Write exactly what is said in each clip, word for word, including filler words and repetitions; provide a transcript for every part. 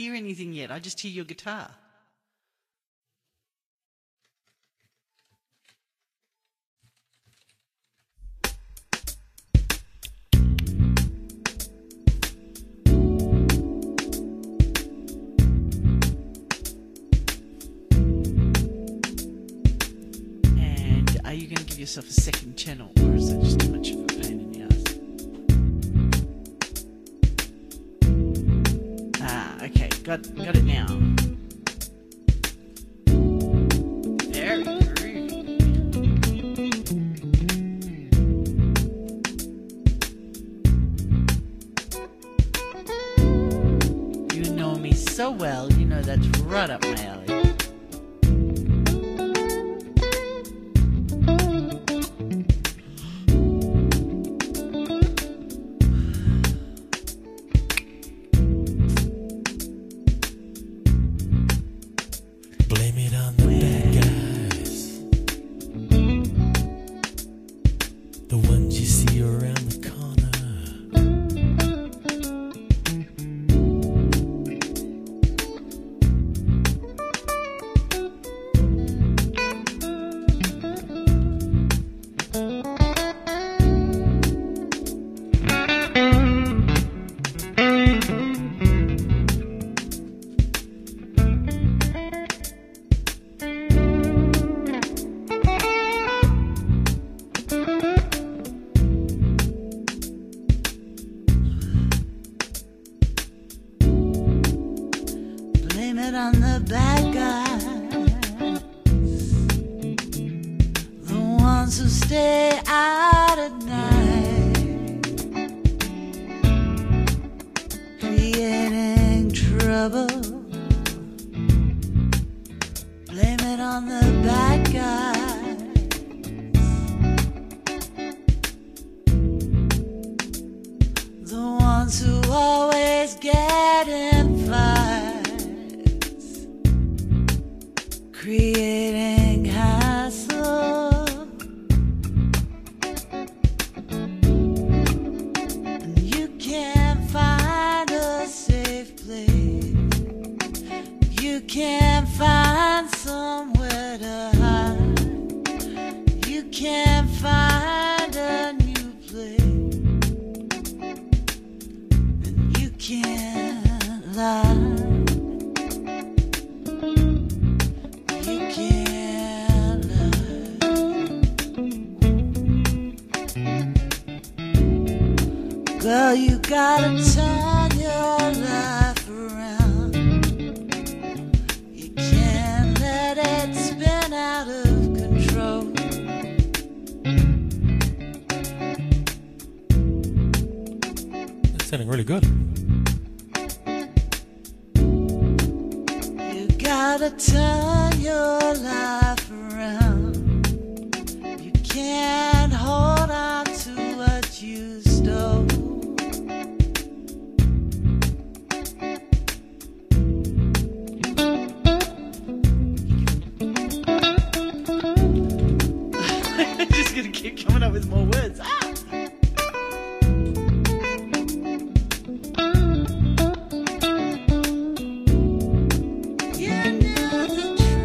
hear anything yet. I just hear your guitar. And are you going to give yourself a second channel, or is that just too much of a pain in the ass? Ah, okay, got got it now. Very groovy. You know me so well, you know that's right up my alley. Blame it on the bad guys, the ones you see around the corner. Blame it on the bad guys, the ones who stay out at night, creating trouble. Blame it on the bad guys, the ones who always get in fights, creating hassle. And you can't find a safe place, you can't find somewhere to hide, you can't find a new place, and you can't lie. You can't lie. Girl, you gotta turn your life around. You can't let it spin out of control. That's sounding really good. You gotta turn your life around. You can't hold on to what you stole. I'm just gonna keep coming up with more words. Ah! You know the truth.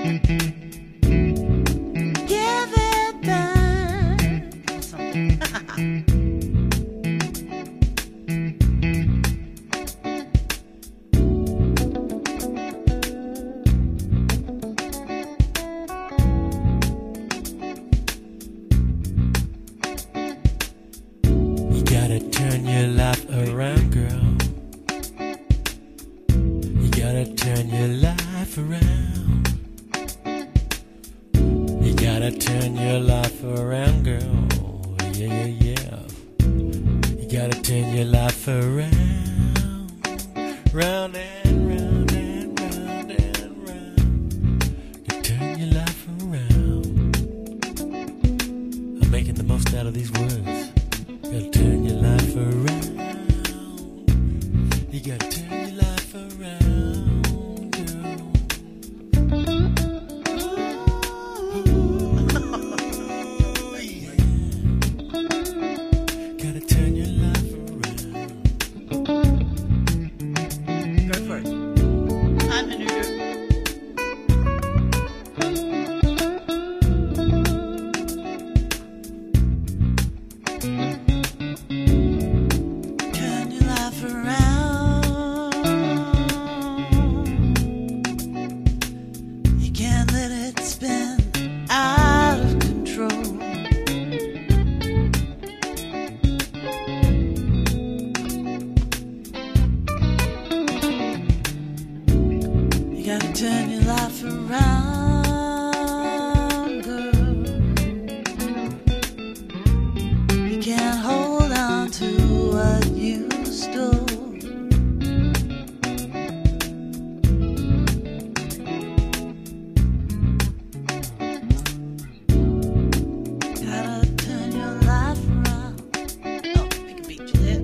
Give it back. Something. Turn your life around, girl. You gotta turn your life around. You gotta turn your life around, girl. Yeah, yeah, yeah. You gotta turn your life around. Round and round and round and round. You turn your life around. I'm making the most out of these words. You gotta turn your life around. You gotta turn your life around, girl. Ooh, yeah. Gotta turn your life around. Go for it. I'm the new turn your life around, girl. You can't hold on to what you stole. Gotta turn your life around. Oh, we can beat you there.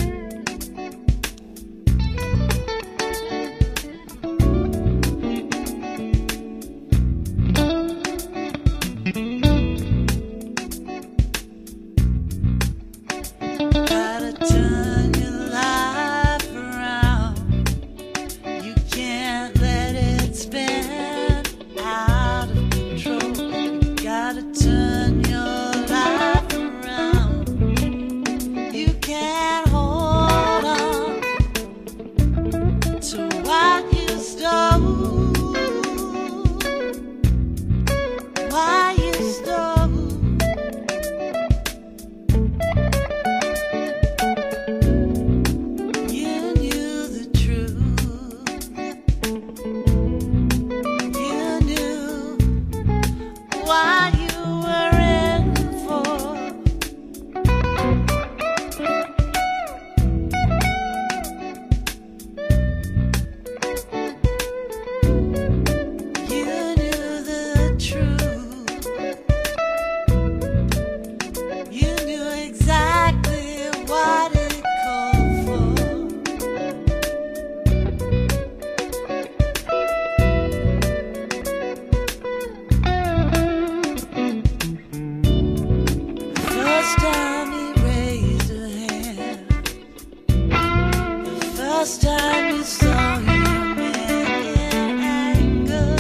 First time you saw him in anger,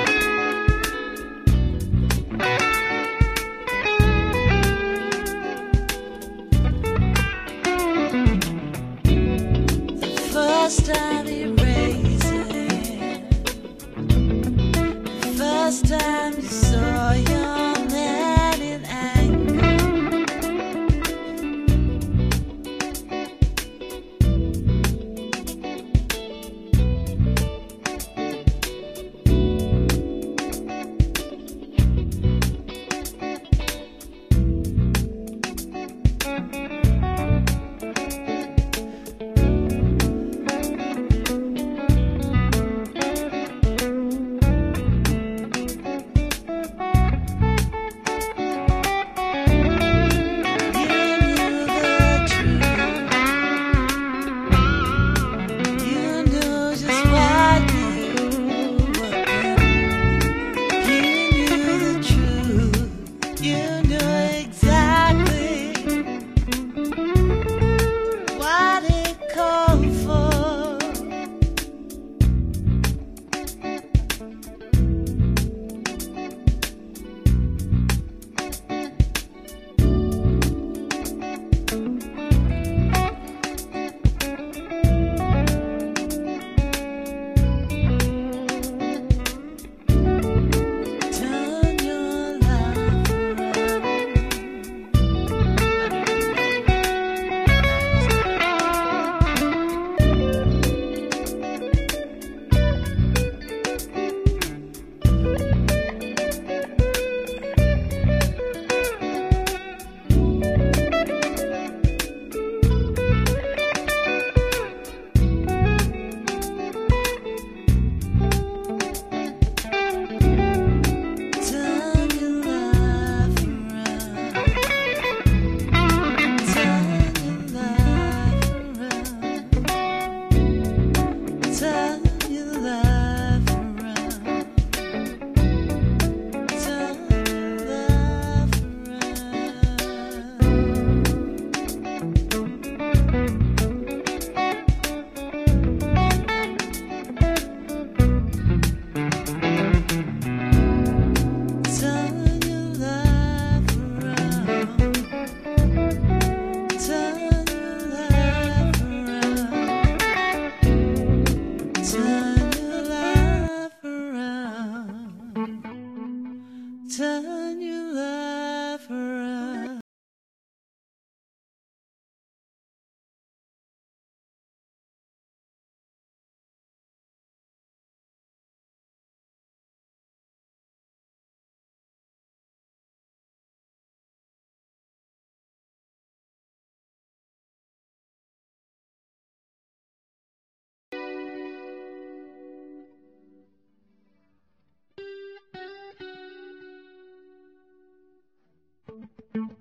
the first time he raised a hand, the first time you saw your man in anger. time.